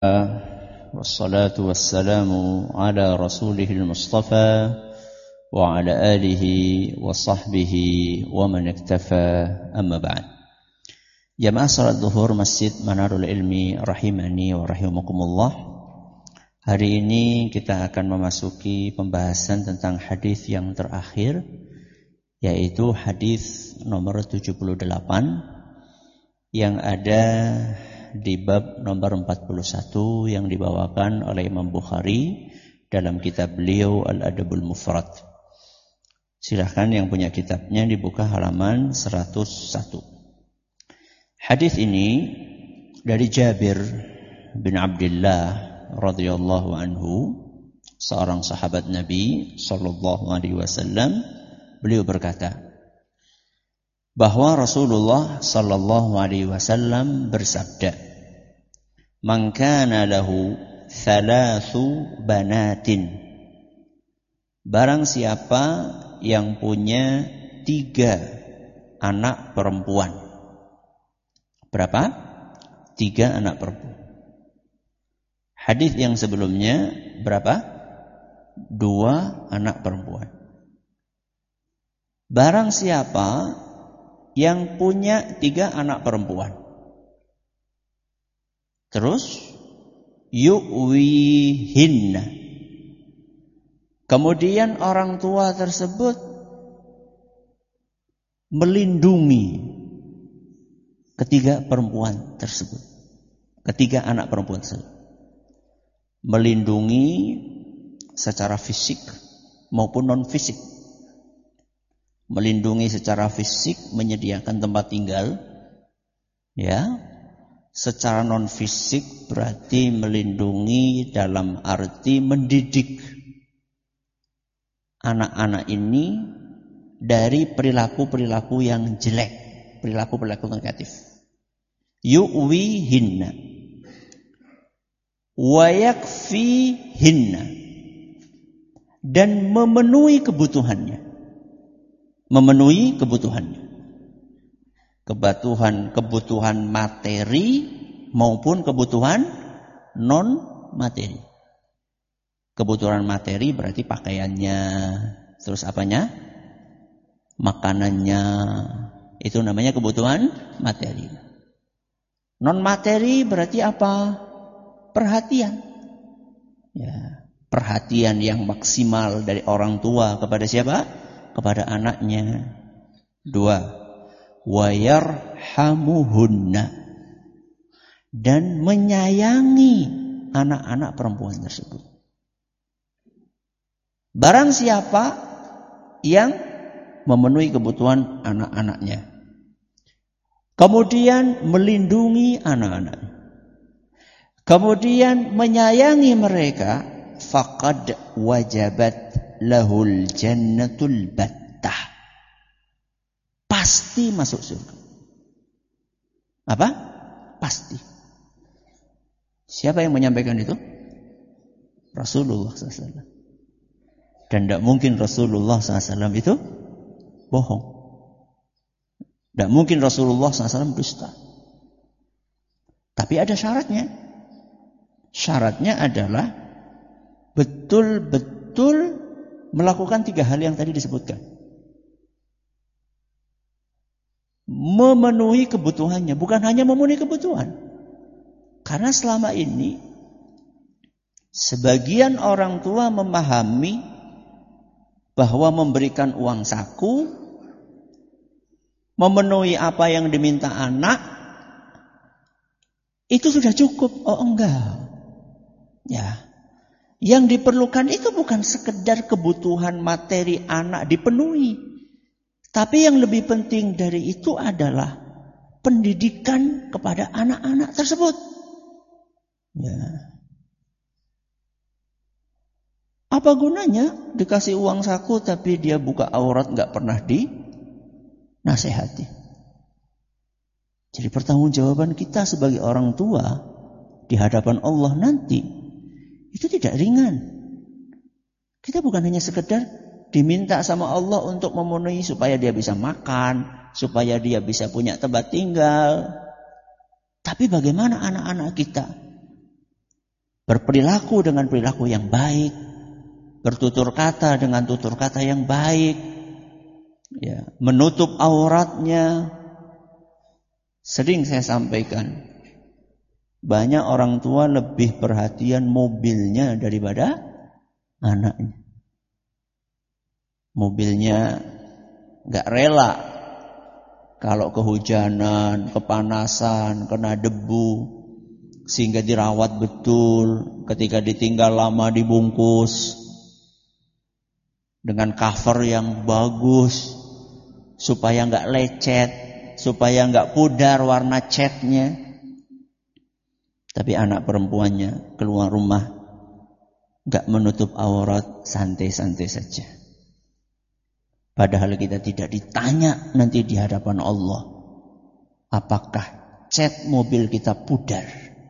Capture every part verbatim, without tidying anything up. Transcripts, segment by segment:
والصلاة والسلام على رسوله المصطفى وعلى آله وصحبه ومن اكتفى أما بعد. Jamaah salat zuhur Masjid Manarul Ilmi rahimani wa rahimakumullah. Hari ini kita akan memasuki pembahasan tentang hadis yang terakhir, yaitu hadis nomor tujuh puluh delapan yang ada di bab nomor empat puluh satu yang dibawakan oleh Imam Bukhari dalam kitab beliau Al-Adabul Mufrad. Silahkan yang punya kitabnya dibuka halaman seratus satu. Hadis ini dari Jabir bin Abdullah radhiyallahu anhu, seorang sahabat Nabi sallallahu alaihi wasallam. Beliau berkata bahwa Rasulullah sallallahu alaihi wasallam bersabda, "Man kana lahu thalathu banatin." Barang siapa yang punya tiga anak perempuan. Berapa? Tiga anak perempuan. Hadis yang sebelumnya berapa? Dua anak perempuan. Barang siapa yang punya tiga anak perempuan, terus yu'wihinna, kemudian orang tua tersebut melindungi ketiga perempuan tersebut, ketiga anak perempuan tersebut, melindungi secara fisik maupun non fisik. Melindungi secara fisik, menyediakan tempat tinggal, ya. Secara non fisik berarti melindungi dalam arti mendidik anak-anak ini dari perilaku-perilaku yang jelek, perilaku-perilaku negatif. Yu'wihinna wa yakfihinna, dan memenuhi kebutuhannya. Memenuhi kebutuhannya. Kebutuhan kebutuhan materi maupun kebutuhan non materi. Kebutuhan materi berarti pakaiannya, terus apanya? Makanannya. Itu namanya kebutuhan materi. Non materi berarti apa? Perhatian. Ya, perhatian yang maksimal dari orang tua kepada siapa? Kepada anaknya. Dua, wayarhamuhunna, dan menyayangi anak-anak perempuan tersebut. Barang siapa yang memenuhi kebutuhan anak-anaknya, kemudian melindungi anak-anaknya, kemudian menyayangi mereka, faqad wajabat lahul jannatul battah, pasti masuk surga. Apa? Pasti. Siapa yang menyampaikan itu? Rasulullah shallallahu alaihi wasallam. Dan tidak mungkin Rasulullah shallallahu alaihi wasallam itu bohong. Tidak mungkin Rasulullah shallallahu alaihi wasallam dusta. Tapi ada syaratnya. Syaratnya adalah betul-betul melakukan tiga hal yang tadi disebutkan. Memenuhi kebutuhannya, bukan hanya memenuhi kebutuhan. Karena selama ini sebagian orang tua memahami bahwa memberikan uang saku, memenuhi apa yang diminta anak, itu sudah cukup. Oh enggak. Ya. Yang diperlukan itu bukan sekedar kebutuhan materi anak dipenuhi. Tapi yang lebih penting dari itu adalah pendidikan kepada anak-anak tersebut. Ya. Apa gunanya dikasih uang saku tapi dia buka aurat gak pernah dinasehati. Jadi pertanggungjawaban kita sebagai orang tua di hadapan Allah nanti itu tidak ringan. Kita bukan hanya sekedar diminta sama Allah untuk memenuhi supaya dia bisa makan, supaya dia bisa punya tempat tinggal. Tapi bagaimana anak-anak kita berperilaku dengan perilaku yang baik, bertutur kata dengan tutur kata yang baik, ya, menutup auratnya. Sering saya sampaikan, banyak orang tua lebih perhatian mobilnya daripada anaknya. Mobilnya gak rela kalau kehujanan, kepanasan, kena debu, sehingga dirawat betul. Ketika ditinggal lama dibungkus dengan cover yang bagus supaya gak lecet, supaya gak pudar warna catnya. Tapi anak perempuannya keluar rumah gak menutup aurat, santai-santai saja. Padahal kita tidak ditanya nanti di hadapan Allah, apakah cat mobil kita pudar.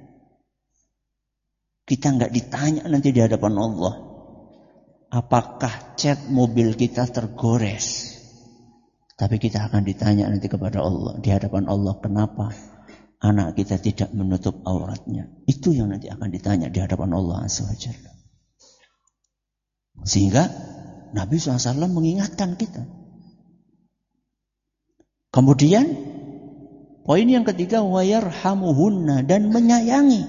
Kita gak ditanya nanti di hadapan Allah, apakah cat mobil kita tergores. Tapi kita akan ditanya nanti kepada Allah, di hadapan Allah, kenapa anak kita tidak menutup auratnya. Itu yang nanti akan ditanya di hadapan Allah Azza wa Jalla. Sehingga Nabi shallallahu alaihi wasallam mengingatkan kita. Kemudian poin yang ketiga, wayarhamuhunna, dan menyayangi.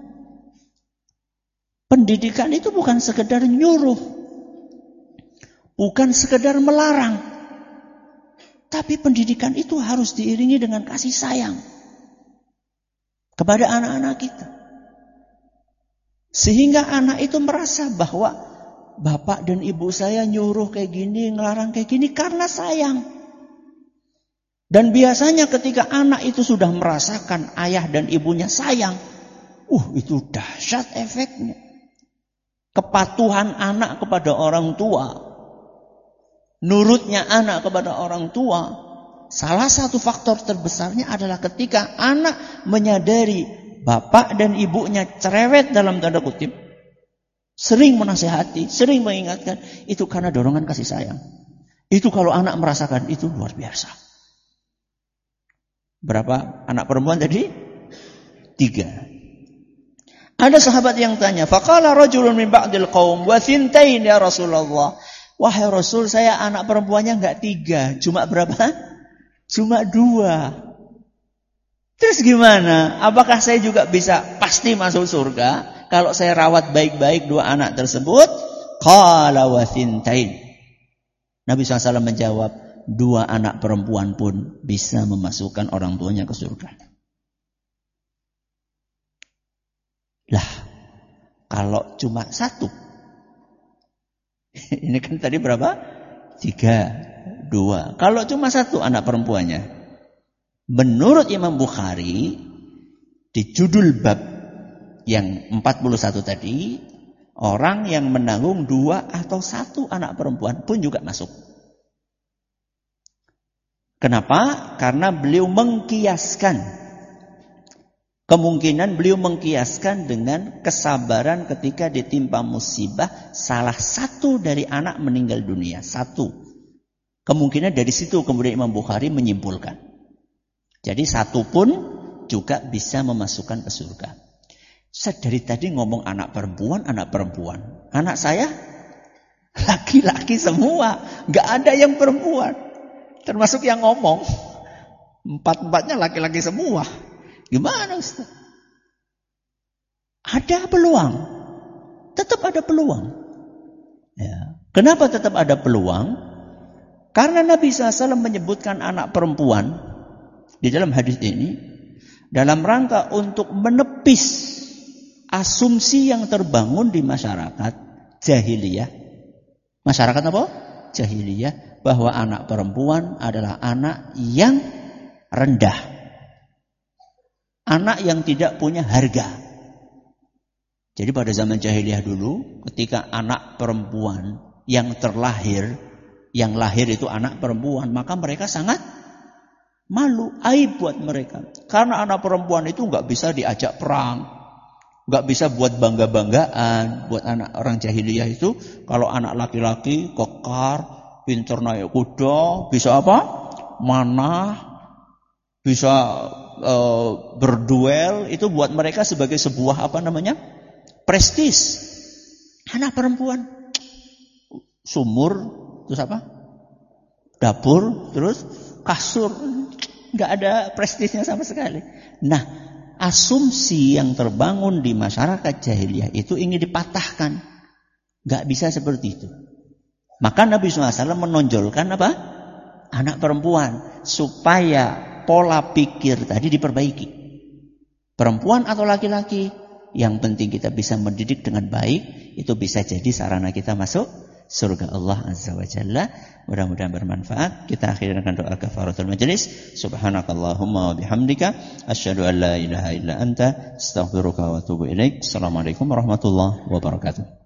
Pendidikan itu bukan sekedar nyuruh, bukan sekedar melarang, tapi pendidikan itu harus diiringi dengan kasih sayang kepada anak-anak kita. Sehingga anak itu merasa bahwa bapak dan ibu saya nyuruh kayak gini, ngelarang kayak gini karena sayang. Dan biasanya ketika anak itu sudah merasakan ayah dan ibunya sayang, uh itu dahsyat efeknya. Kepatuhan anak kepada orang tua, nurutnya anak kepada orang tua, salah satu faktor terbesarnya adalah ketika anak menyadari bapak dan ibunya cerewet dalam tanda kutip, sering menasihati, sering mengingatkan, itu karena dorongan kasih sayang. Itu kalau anak merasakan itu luar biasa. Berapa anak perempuan tadi? Tiga. Ada sahabat yang tanya, faqala rajulun min ba'dil qaum wa thintain ya Rasulullah. Wahai Rasul, saya anak perempuannya enggak tiga, cuma berapa? Cuma dua. Terus gimana? Apakah saya juga bisa pasti masuk surga kalau saya rawat baik-baik dua anak tersebut? Qala wa thintain. Nabi shallallahu alaihi wasallam menjawab, dua anak perempuan pun bisa memasukkan orang tuanya ke surga. Lah, kalau cuma satu, ini kan tadi berapa? Tiga, dua. Kalau cuma satu anak perempuannya, menurut Imam Bukhari di judul bab yang empat puluh satu tadi, orang yang menanggung dua atau satu anak perempuan pun juga masuk. Kenapa? Karena beliau mengkiaskan, kemungkinan beliau mengkiaskan dengan kesabaran ketika ditimpa musibah salah satu dari anak meninggal dunia. Satu. Kemungkinan dari situ kemudian Imam Bukhari menyimpulkan. Jadi satu pun juga bisa memasukkan ke surga. Saya dari tadi ngomong anak perempuan, anak perempuan. Anak saya laki-laki semua. Gak ada yang perempuan. Termasuk yang ngomong. Empat-empatnya laki-laki semua. Gimana Ustaz? Ada peluang. Tetap ada peluang. Ya. Kenapa tetap ada peluang? Karena Nabi shallallahu alaihi wasallam menyebutkan anak perempuan di dalam hadis ini dalam rangka untuk menepis asumsi yang terbangun di masyarakat jahiliyah. Masyarakat apa? Jahiliyah. Bahwa anak perempuan adalah anak yang rendah. Anak yang tidak punya harga. Jadi pada zaman jahiliyah dulu, ketika anak perempuan yang terlahir, yang lahir itu anak perempuan, maka mereka sangat malu, aib buat mereka. Karena anak perempuan itu nggak bisa diajak perang, nggak bisa buat bangga-banggaan. Buat anak orang jahiliyah itu, kalau anak laki-laki kekar, pintar naik kuda, bisa apa? Manah, bisa Uh, berduel, itu buat mereka sebagai sebuah apa namanya? prestis. Anak perempuan. Sumur, terus apa? Dapur, terus kasur. Nggak ada prestisnya sama sekali. Nah, asumsi yang terbangun di masyarakat jahiliyah itu ingin dipatahkan. Nggak bisa seperti itu. Maka Nabi shallallahu alaihi wasallam menonjolkan apa? Anak perempuan. Supaya pola pikir tadi diperbaiki. Perempuan atau laki-laki, yang penting kita bisa mendidik dengan baik, itu bisa jadi sarana kita masuk surga Allah Azza wa Jalla. Mudah-mudahan bermanfaat. Kita akhiri dengan doa kafaratul majelis. Subhanakallahumma wa bihamdika asyhadu an la ilaha illa anta astaghfiruka wa atubu ilaik. Assalamualaikum warahmatullahi wabarakatuh.